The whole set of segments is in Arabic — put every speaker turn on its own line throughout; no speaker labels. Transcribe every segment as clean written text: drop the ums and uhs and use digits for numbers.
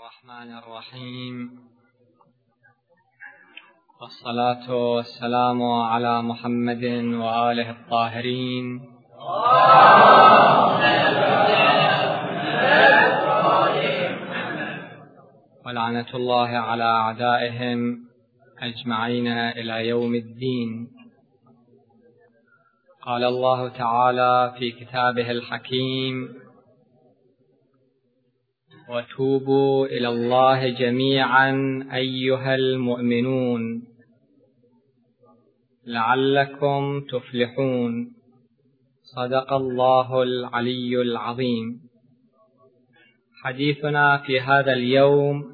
الرحمن الرحيم، والصلاة والسلام على محمد وآله الطاهرين، ولعنة الله على أعدائهم أجمعين إلى يوم الدين. قال الله تعالى في كتابه الحكيم: وتوبوا إلى الله جميعا أيها المؤمنون لعلكم تفلحون. صدق الله العلي العظيم. حديثنا في هذا اليوم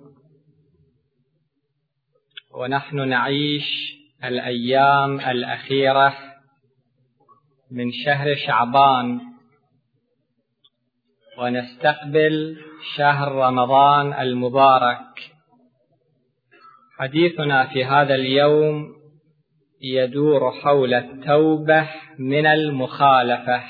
ونحن نعيش الأيام الأخيرة من شهر شعبان ونستقبل شهر رمضان المبارك. حديثنا في هذا اليوم يدور حول التوبة من المخالفة.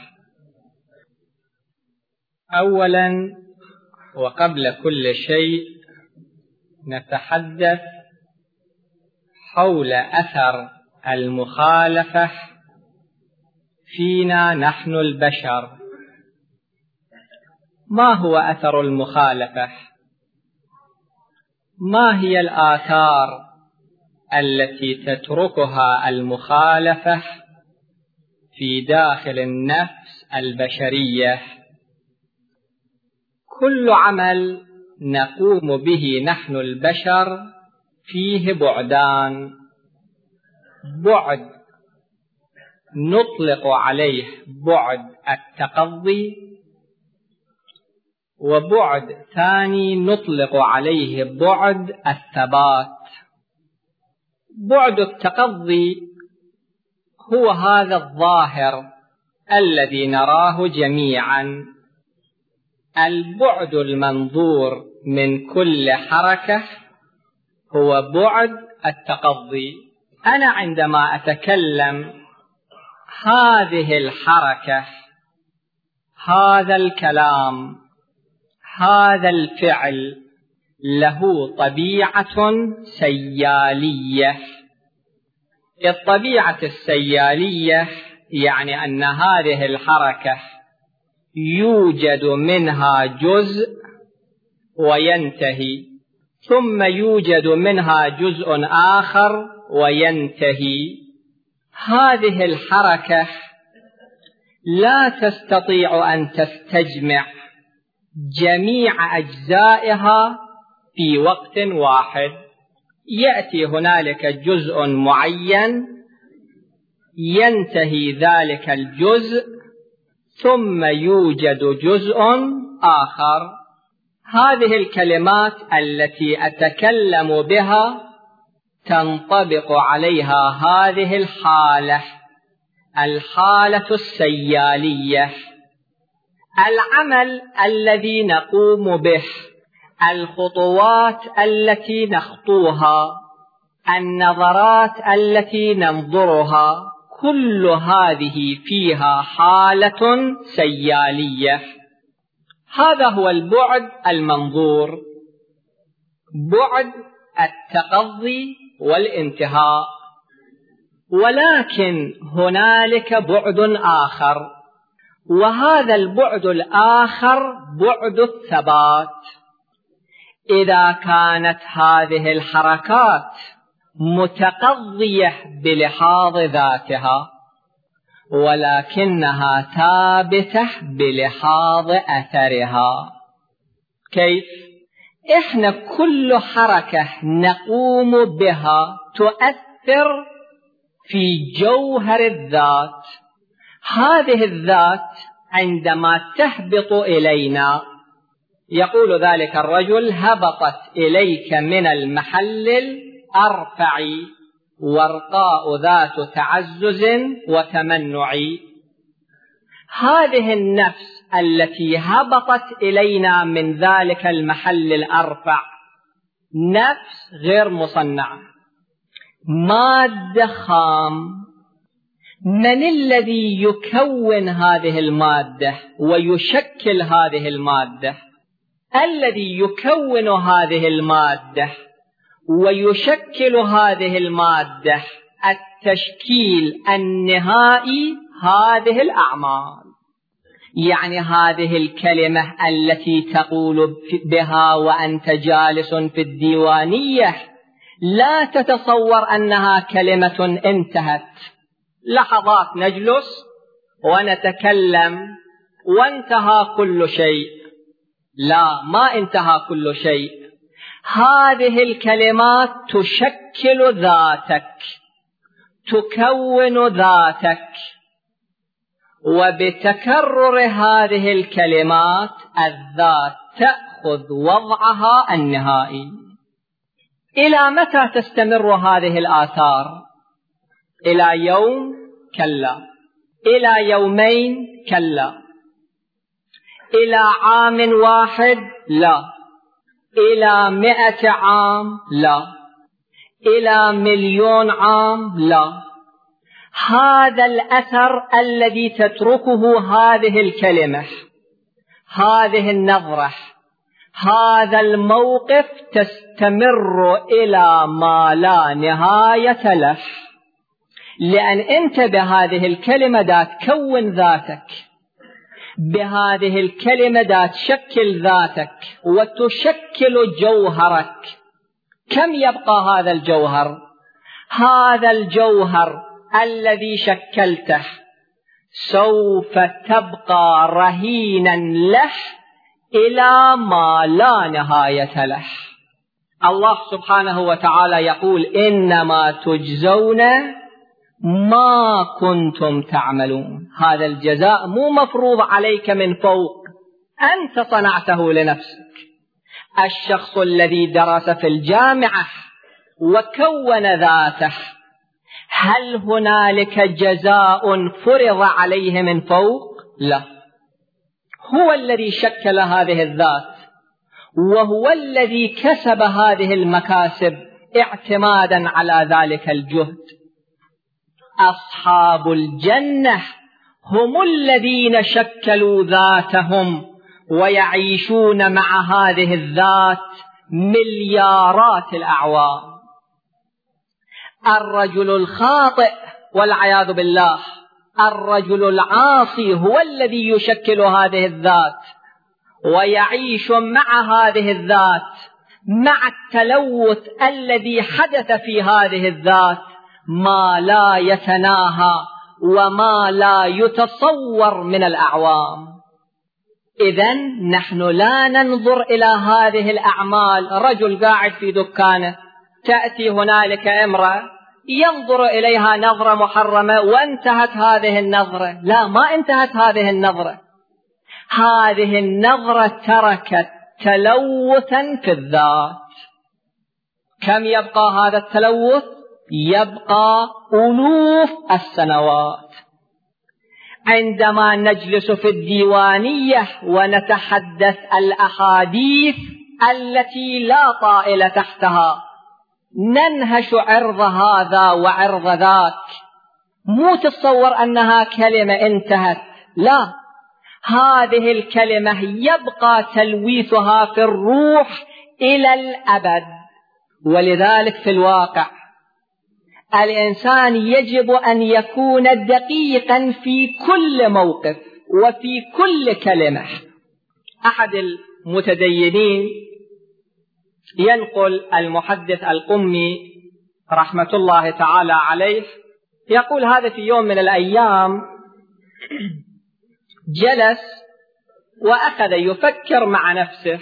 أولا وقبل كل شيء نتحدث حول أثر المخالفة فينا نحن البشر. ما هو أثر المخالفة؟ ما هي الآثار التي تتركها المخالفة في داخل النفس البشرية؟ كل عمل نقوم به نحن البشر فيه بعدان: بعد نطلق عليه بعد التقضي، وبعد ثاني نطلق عليه بعد الثبات. بعد التقضي هو هذا الظاهر الذي نراه جميعا، البعد المنظور من كل حركة هو بعد التقضي. أنا عندما أتكلم هذه الحركة، هذا الكلام، هذا الفعل له طبيعة سيالية. الطبيعة السيالية يعني أن هذه الحركة يوجد منها جزء وينتهي، ثم يوجد منها جزء آخر وينتهي. هذه الحركة لا تستطيع أن تستجمع جميع أجزائها في وقت واحد. يأتي هنالك جزء معين، ينتهي ذلك الجزء، ثم يوجد جزء آخر. هذه الكلمات التي أتكلم بها تنطبق عليها هذه الحالة السيالية. العمل الذي نقوم به، الخطوات التي نخطوها، النظرات التي ننظرها، كل هذه فيها حالة سيالية. هذا هو البعد المنظور، بعد التقضي والانتهاء. ولكن هنالك بعد آخر، وهذا البعد الآخر بعد الثبات. إذا كانت هذه الحركات متقضية بلحاظ ذاتها، ولكنها ثابتة بلحاظ أثرها. كيف؟ إحنا كل حركة نقوم بها تؤثر في جوهر الذات. هذه الذات عندما تهبط إلينا، يقول ذلك الرجل: هبطت إليك من المحل الأرفع ورقاء ذات تعزز وتمنع. هذه النفس التي هبطت إلينا من ذلك المحل الأرفع نفس غير مصنعة، مادة خام. من الذي يكون هذه المادة ويشكل هذه المادة؟
الذي يكون هذه المادة ويشكل هذه المادة التشكيل النهائي هذه الأعمال. يعني هذه الكلمة التي تقول بها وأنت جالس في الديوانية لا تتصور أنها كلمة انتهت، لحظات نجلس ونتكلم وانتهى كل شيء. لا، ما انتهى كل شيء. هذه الكلمات تشكل ذاتك، تكون ذاتك، وبتكرر هذه الكلمات الذات تأخذ وضعها النهائي. إلى متى تستمر هذه الآثار؟ إلى يوم؟ كلا. إلى يومين؟ كلا. إلى عام واحد؟ لا. إلى 100 عام؟ لا. إلى 1,000,000 عام؟ لا. هذا الأثر الذي تتركه هذه الكلمة، هذه النظرة، هذا الموقف تستمر إلى ما لا نهاية له. لأن أنت بهذه الكلمة دا تكون ذاتك، بهذه الكلمة دا تشكل ذاتك وتشكل جوهرك. كم يبقى هذا الجوهر؟ هذا الجوهر الذي شكلته سوف تبقى رهينا له إلى ما لا نهاية له. الله سبحانه وتعالى يقول: إنما تجزون ما كنتم تعملون. هذا الجزاء مو مفروض عليك من فوق، أنت صنعته لنفسك. الشخص الذي درس في الجامعة وكون ذاته، هل هنالك جزاء فرض عليه من فوق؟ لا. هو الذي شكل هذه الذات، وهو الذي كسب هذه المكاسب اعتمادا على ذلك الجهد. أصحاب الجنة هم الذين شكلوا ذاتهم ويعيشون مع هذه الذات مليارات الأعوام. الرجل الخاطئ والعياذ بالله، الرجل العاصي هو الذي يشكل هذه الذات ويعيش مع هذه الذات، مع التلوث الذي حدث في هذه الذات ما لا يتناهى وما لا يتصور من الأعوام. إذن نحن لا ننظر إلى هذه الأعمال. رجل قاعد في دكانه، تأتي هنالك امرأة ينظر إليها نظرة محرمة وانتهت هذه النظرة. لا، ما انتهت هذه النظرة. هذه النظرة تركت تلوثا في الذات. كم يبقى هذا التلوث؟ يبقى ألوف السنوات. عندما نجلس في الديوانية ونتحدث الأحاديث التي لا طائل تحتها، ننهش عرض هذا وعرض ذاك. مو تتصور أنها كلمة انتهت، لا، هذه الكلمة يبقى تلويثها في الروح إلى الأبد. ولذلك في الواقع الإنسان يجب أن يكون دقيقا في كل موقف وفي كل كلمة. أحد المتدينين ينقل المحدث القمي رحمة الله تعالى عليه، يقول: هذا في يوم من الأيام جلس وأخذ يفكر مع نفسه: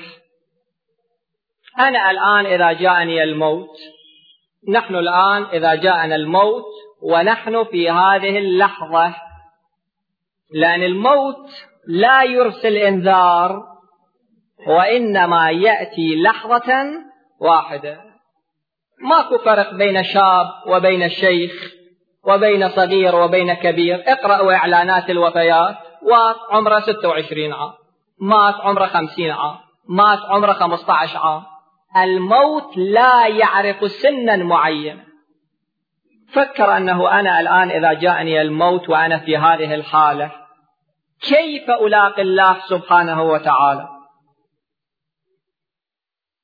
أنا الآن إذا جاءني الموت، نحن الآن إذا جاءنا الموت ونحن في هذه اللحظة، لأن الموت لا يرسل إنذار وإنما يأتي لحظة واحدة. ماكو فرق بين شاب وبين شيخ وبين صغير وبين كبير. اقرأوا إعلانات الوفيات، وعمره 26 عام، مات عمره 50 عام، مات عمره 15 عام. الموت لا يعرف سنا معينة. فكر أنه أنا الآن إذا جاءني الموت وأنا في هذه الحالة، كيف ألاقي الله سبحانه وتعالى؟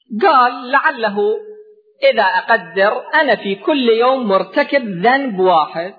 قال لعله إذا أقدر أنا في كل يوم مرتكب ذنب واحد،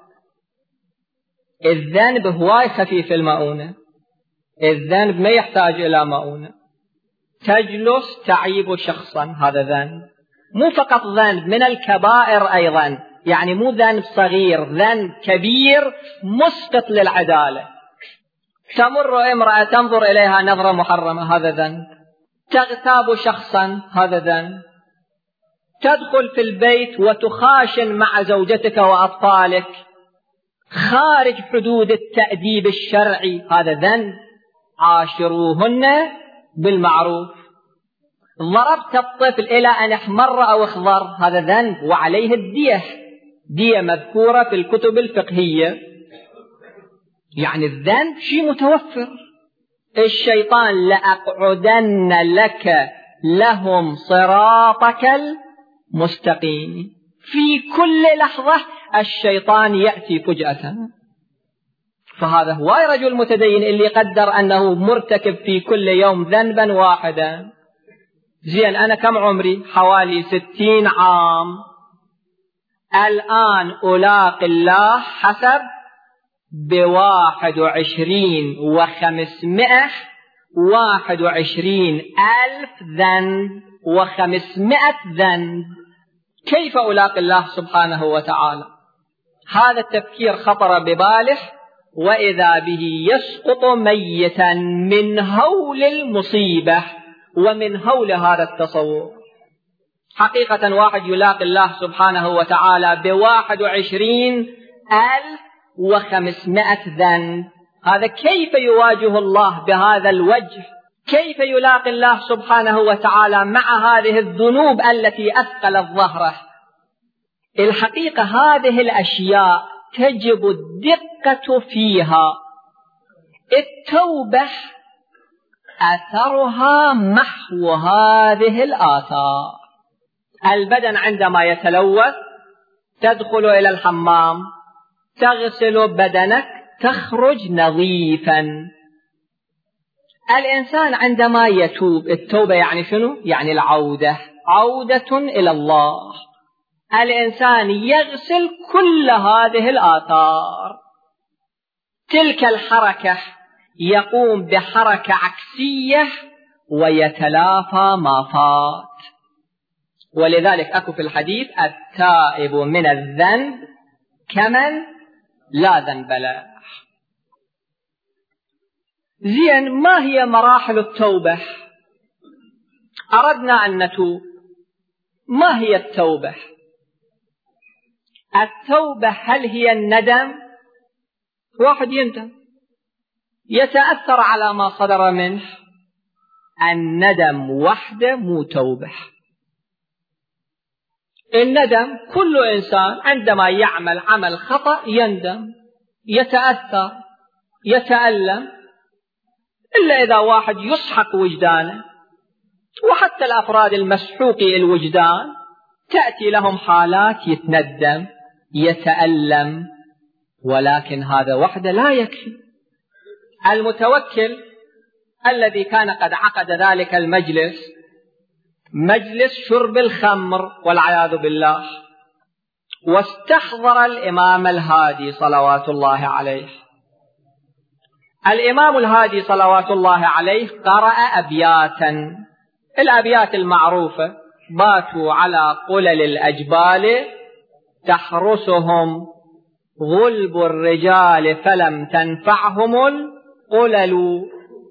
الذنب هواي خفيف المؤونة، الذنب ما يحتاج إلى مؤونة، تجلس تعيب شخصا، هذا ذنب، مو فقط ذنب من الكبائر أيضا، يعني مو ذنب صغير، ذنب كبير مسقط للعدالة. تمر امرأة تنظر إليها نظرة محرمة، هذا ذنب. تغتاب شخصا، هذا ذنب. تدخل في البيت وتخاشن مع زوجتك وأطفالك خارج حدود التأديب الشرعي، هذا ذنب. عاشروهن بالمعروف. ضربت الطفل إلى أن احمر أو اخضر، هذا ذنب وعليه الدية، دية مذكورة في الكتب الفقهية. يعني الذنب شيء متوفر. الشيطان لأقعدن لك لهم صراطك المستقيم، في كل لحظة الشيطان يأتي فجأة. فهذا هو رجل متدين اللي قدر أنه مرتكب في كل يوم ذنبا واحدا. زين، أنا كم عمري؟ حوالي 60 عام. الآن ألاقي الله حسب 21,521,000 ذنب و500 ذنب. كيف ألاقي الله سبحانه وتعالى؟ هذا التفكير خطر بباله، وإذا به يسقط ميتا من هول المصيبة ومن هول هذا التصور. حقيقة واحد يلاقي الله سبحانه وتعالى 21,500 ذنب، هذا كيف يواجه الله بهذا الوجه؟ كيف يلاقي الله سبحانه وتعالى مع هذه الذنوب التي أثقلت ظهره؟ الحقيقة هذه الأشياء تجب الدقة فيها. التوبة أثرها محو هذه الآثار. البدن عندما يتلوث تدخل إلى الحمام، تغسل بدنك، تخرج نظيفا. الإنسان عندما يتوب، التوبة يعني شنو؟ يعني العودة، عودة إلى الله. الإنسان يغسل كل هذه الآثار. تلك الحركة يقوم بحركة عكسية ويتلافى ما فات. ولذلك أكو في الحديث: التائب من الذنب كمن لا ذنب له. زين، ما هي مراحل التوبة؟ أردنا أن نتوب، ما هي التوبة؟ التوبة هل هي الندم؟ واحد يندم، يتأثر على ما صدر منه. الندم وحده مو توبة. الندم كل إنسان عندما يعمل عمل خطأ يندم، يتأثر، يتألم، إلا إذا واحد يسحق وجدانه. وحتى الأفراد المسحوقي الوجدان تأتي لهم حالات يتندم، يتألم، ولكن هذا وحده لا يكفي. المتوكل الذي كان قد عقد ذلك المجلس، مجلس شرب الخمر والعياذ بالله، واستحضر الإمام الهادي صلوات الله عليه. الإمام الهادي صلوات الله عليه قرأ أبياتا، الأبيات المعروفة: باتوا على قلل الأجبال تحرسهم غلب الرجال فلم تنفعهم القلل،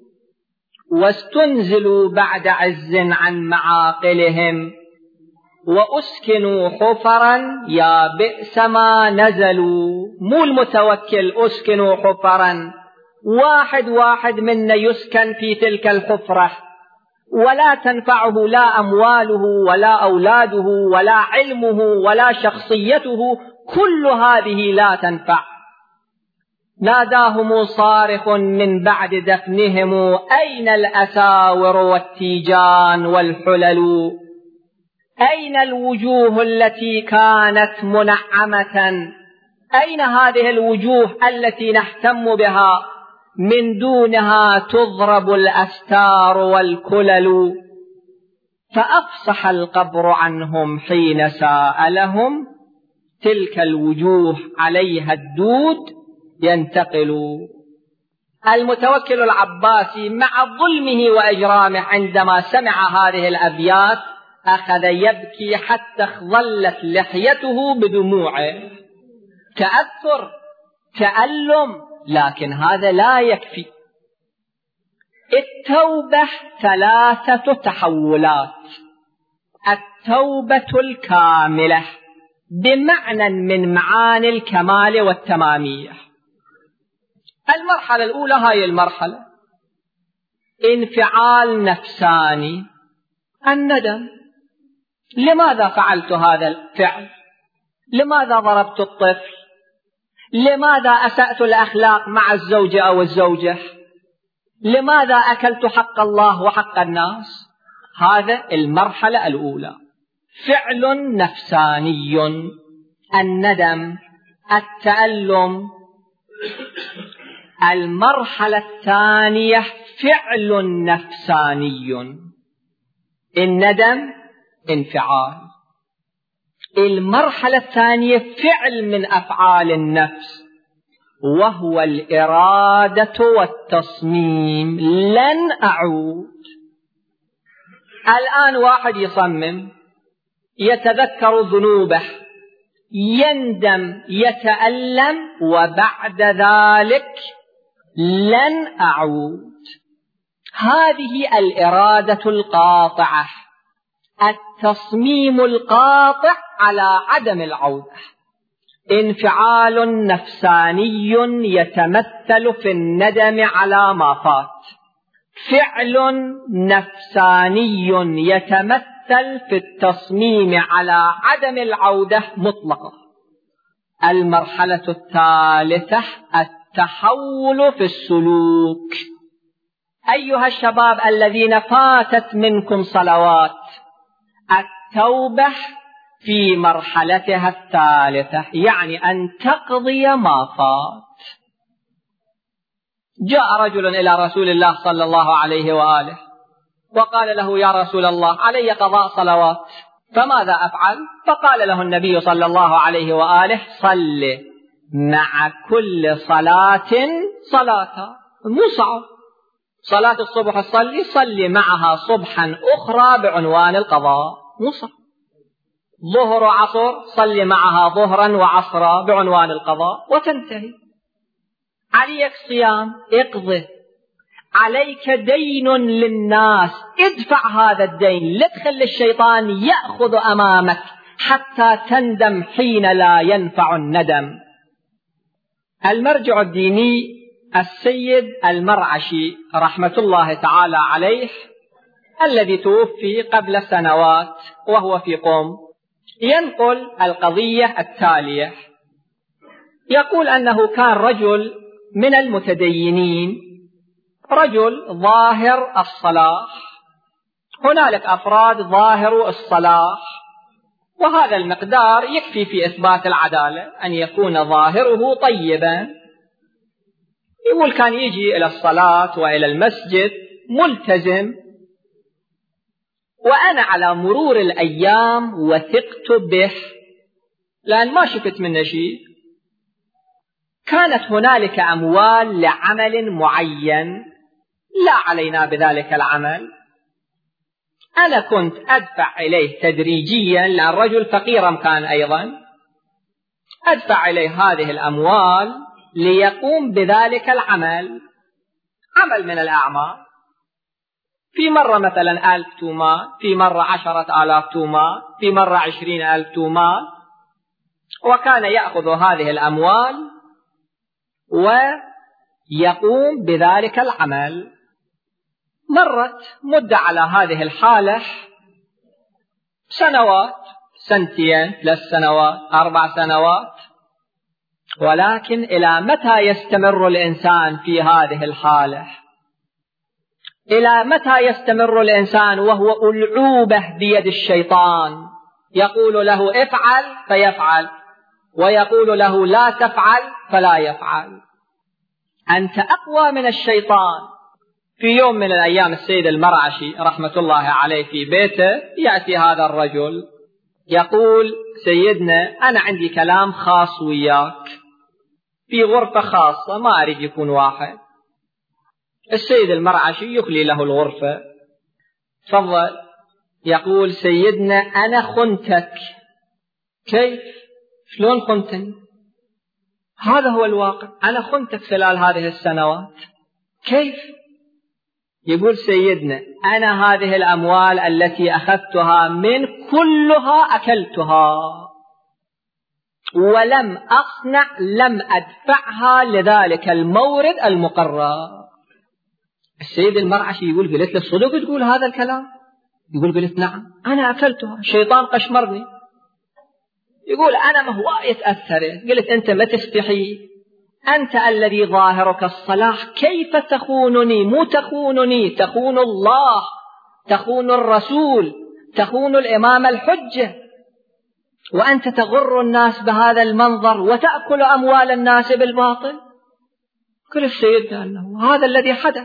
واستنزلوا بعد عز عن معاقلهم وأسكنوا حفرا يا بئس ما نزلوا. مو المتوكل أسكنوا حفرا، واحد واحد منا يسكن في تلك الحفرة، ولا تنفعه لا أمواله ولا أولاده ولا علمه ولا شخصيته، كل هذه لا تنفع. ناداهم صارخ من بعد دفنهم: أين الأساور والتيجان والحلل؟ أين الوجوه التي كانت منعمة؟ أين هذه الوجوه التي نهتم بها؟ من دونها تضرب الأستار والكلل. فأفصح القبر عنهم حين سألهم تلك الوجوه عليها الدود ينتقل. المتوكل العباسي مع ظلمه وإجرامه عندما سمع هذه الأبيات أخذ يبكي حتى ظلت لحيته بدموعه، تأثر، تألم، لكن هذا لا يكفي. التوبة 3 تحولات: التوبة الكاملة بمعنى من معاني الكمال والتمامية. المرحلة الأولى هاي المرحلة انفعال نفساني، الندم. لماذا فعلت هذا الفعل؟ لماذا ضربت الطفل؟ لماذا أسأت الأخلاق مع الزوجة أو الزوجة؟ لماذا أكلت حق الله وحق الناس؟ هذا المرحلة الأولى، فعل نفساني، الندم، التألم. المرحلة الثانية فعل نفساني، الندم انفعال. المرحلة الثانية فعل من أفعال النفس، وهو الإرادة والتصميم، لن أعود. الآن واحد يصمم، يتذكر ذنوبه، يندم، يتألم، وبعد ذلك لن أعود. هذه الإرادة القاطعة، التصميم القاطع على عدم العودة. انفعال نفساني يتمثل في الندم على ما فات، فعل نفساني يتمثل في التصميم على عدم العودة مطلقة. المرحلة الثالثة التحول في السلوك. أيها الشباب الذين فاتت منكم صلوات، التوبة في مرحلتها الثالثة، يعني أن تقضي ما فات. جاء رجل إلى رسول الله صلى الله عليه وآله وقال له: يا رسول الله، علي قضاء صلوات، فماذا أفعل؟ فقال له النبي صلى الله عليه وآله: صل مع كل صلاة صلاة. مو صعب، صلاة الصبح صلي معها صبحا أخرى بعنوان القضاء، مو صعب. ظهر وعصر صلي معها ظهرا وعصرا بعنوان القضاء وتنتهي. عليك صيام، اقضي. عليك دين للناس، ادفع هذا الدين، لا تخلي الشيطان يأخذ أمامك حتى تندم حين لا ينفع الندم. المرجع الديني السيد المرعشي رحمة الله تعالى عليه، الذي توفي قبل سنوات وهو في قم، ينقل القضية التالية. يقول أنه كان رجل من المتدينين، رجل ظاهر الصلاح. هنالك أفراد ظاهر الصلاح، وهذا المقدار يكفي في إثبات العدالة، أن يكون ظاهره طيبا. يقول كان يجي إلى الصلاة وإلى المسجد ملتزم، وأنا على مرور الأيام وثقت به لأن ما شفت منه شيء. كانت هنالك أموال لعمل معين لا علينا بذلك العمل، أنا كنت أدفع إليه تدريجيا، لأن الرجل فقيرا كان أيضا، أدفع إليه هذه الأموال ليقوم بذلك العمل، عمل من الأعمال. في مرة مثلا 1000 تومان، في مرة 10,000 تومان، في مرة 20,000 تومان، وكان يأخذ هذه الأموال ويقوم بذلك العمل. مرت مدة على هذه الحالة سنوات، 2 3 سنوات 4 سنوات، ولكن إلى متى يستمر الإنسان في هذه الحالة؟ إلى متى يستمر الإنسان وهو ألعوبة بيد الشيطان، يقول له افعل فيفعل، ويقول له لا تفعل فلا يفعل. أنت أقوى من الشيطان، في يوم من الأيام السيد المرعشي رحمة الله عليه في بيته يأتي هذا الرجل يقول: سيدنا أنا عندي كلام خاص وياك في غرفة خاصة، ما أريد يكون واحد. السيد المرعشي يخلي له الغرفة. تفضل. يقول: سيدنا أنا خنتك. كيف؟ شلون خنتني؟ هذا هو الواقع، أنا خنتك خلال هذه السنوات. كيف؟ يقول: سيدنا أنا هذه الأموال التي أخذتها من كلها أكلتها ولم أصنع، لم أدفعها لذلك المورد المقرر. السيد المرعشي يقول: قلت له صدق تقول هذا الكلام؟ يقول: قلت نعم، أنا أكلتها، الشيطان قشمرني. يقول: أنا ما هو يتأثر. قلت: أنت ما تستحي؟ أنت الذي ظاهرك الصلاح، كيف تخونني؟ مو تخونني، تخون الله، تخون الرسول، تخون الإمام الحجة، وأنت تغر الناس بهذا المنظر وتأكل أموال الناس بالباطل. كل السيد أنه هذا الذي حدث.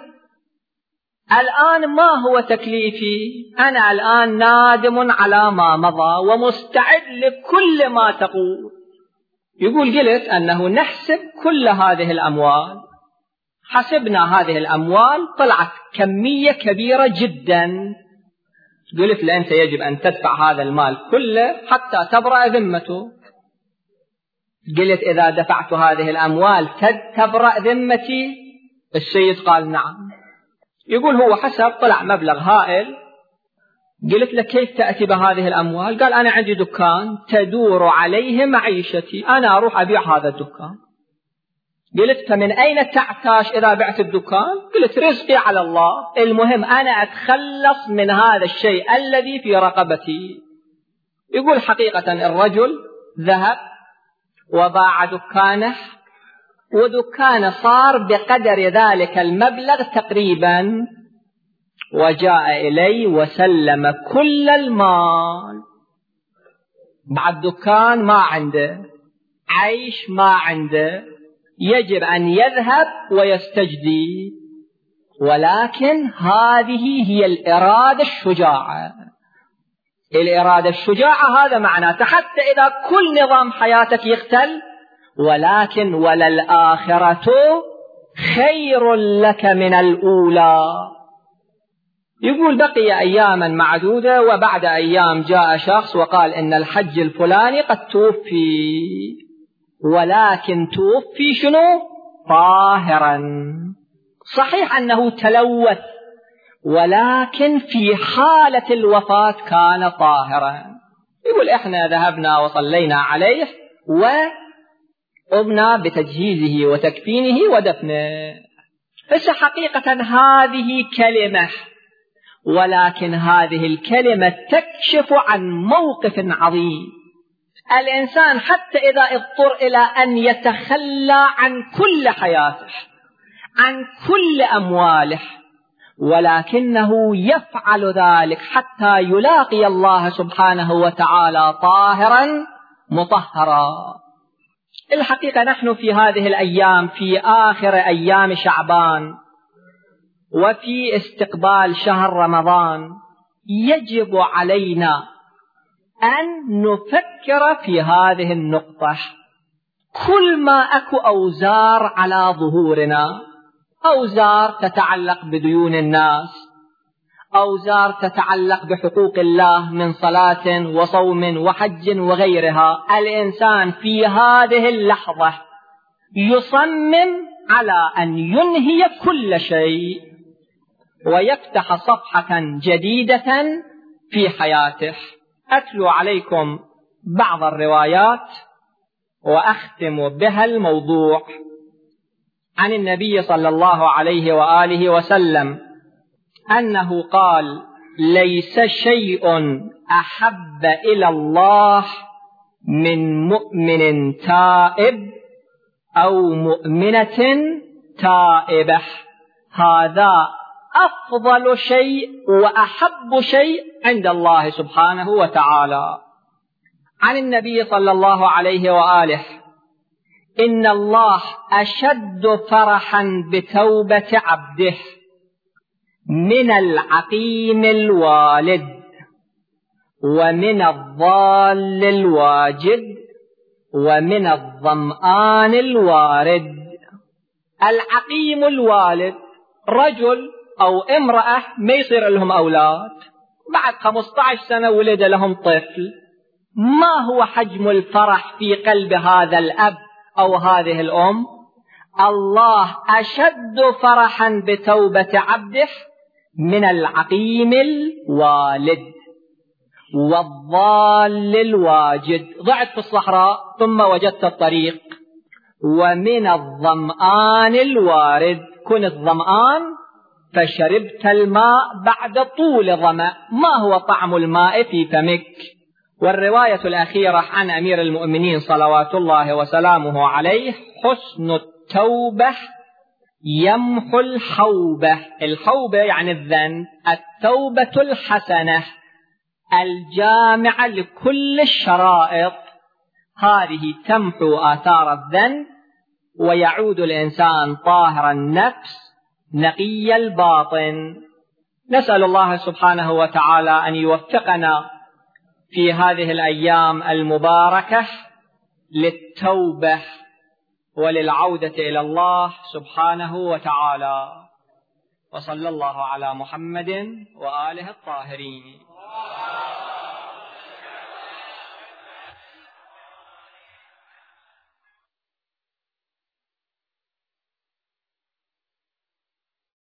الآن ما هو تكليفي؟ أنا الآن نادم على ما مضى ومستعد لكل ما تقول. يقول: قلت أنه نحسب كل هذه الأموال، حسبنا هذه الأموال طلعت كمية كبيرة جدا. قلت: لأنت يجب أن تدفع هذا المال كله حتى تبرأ ذمته. قلت: إذا دفعت هذه الأموال تبرأ ذمتي؟ السيد قال: نعم. يقول: هو حسب طلع مبلغ هائل. قلت له: كيف تأتي بهذه الأموال؟ قال: أنا عندي دكان تدور عليه معيشتي، أنا أروح أبيع هذا الدكان. قلت: فمن أين تعتاش إذا بعت الدكان؟ قلت: رزقي على الله، المهم أنا أتخلص من هذا الشيء الذي في رقبتي. يقول: حقيقة الرجل ذهب وباع دكانه، ودكانه صار بقدر ذلك المبلغ تقريبا، وجاء إلي وسلم كل المال. بعد دكان ما عنده، عيش ما عنده، يجب أن يذهب ويستجدي. ولكن هذه هي الإرادة الشجاعة. الإرادة الشجاعة هذا معناته حتى إذا كل نظام حياتك يختل، ولكن وللآخرة خير لك من الأولى. يقول: بقي أياما معدودة، وبعد أيام جاء شخص وقال إن الحج الفلاني قد توفي، ولكن توفي شنو؟ طاهرا. صحيح أنه تلوث، ولكن في حالة الوفاة كان طاهرا. يقول: إحنا ذهبنا وصلينا عليه وقمنا بتجهيزه وتكفينه ودفنه. بس حقيقة هذه كلمة، ولكن هذه الكلمة تكشف عن موقف عظيم. الإنسان حتى إذا اضطر إلى أن يتخلى عن كل حياته، عن كل أمواله، ولكنه يفعل ذلك حتى يلاقي الله سبحانه وتعالى طاهرا مطهرا. الحقيقة نحن في هذه الأيام في آخر أيام شعبان وفي استقبال شهر رمضان، يجب علينا أن نفكر في هذه النقطة. كل ما أكو أوزار على ظهورنا، أوزار تتعلق بديون الناس، أوزار تتعلق بحقوق الله من صلاة وصوم وحج وغيرها. الإنسان في هذه اللحظة يصمم على أن ينهي كل شيء ويفتح صفحة جديدة في حياته. أتلو عليكم بعض الروايات وأختم بها الموضوع. عن النبي صلى الله عليه وآله وسلم أنه قال: ليس شيء أحب إلى الله من مؤمن تائب أو مؤمنة تائبة، هذا أفضل شيء وأحب شيء عند الله سبحانه وتعالى. عن النبي صلى الله عليه وآله: إن الله أشد فرحا بتوبة عبده من العقيم الوالد، ومن الضال الواجد، ومن الظمآن الوارد. العقيم الوالد رجل أو امرأة ما يصير لهم أولاد، بعد 15 سنة ولد لهم طفل، ما هو حجم الفرح في قلب هذا الأب أو هذه الأم؟ الله أشد فرحا بتوبة عبده من العقيم الوالد والضال الواجد. ضعت في الصحراء ثم وجدت الطريق. ومن الظمآن الوارد، كنت ظمآن فشربت الماء بعد طول ظمأ، ما هو طعم الماء في فمك؟ والرواية الأخيرة عن أمير المؤمنين صلوات الله وسلامه عليه: حسن التوبة يمحو الحوبة. الحوبة يعني الذنب، التوبة الحسنة الجامعة لكل الشرائط، هذه تمحو آثار الذنب ويعود الإنسان طاهر النفس نقي الباطن. نسأل الله سبحانه وتعالى أن يوفقنا في هذه الأيام المباركة للتوبة وللعودة إلى الله سبحانه وتعالى. وصلى الله على محمد وآله الطاهرين.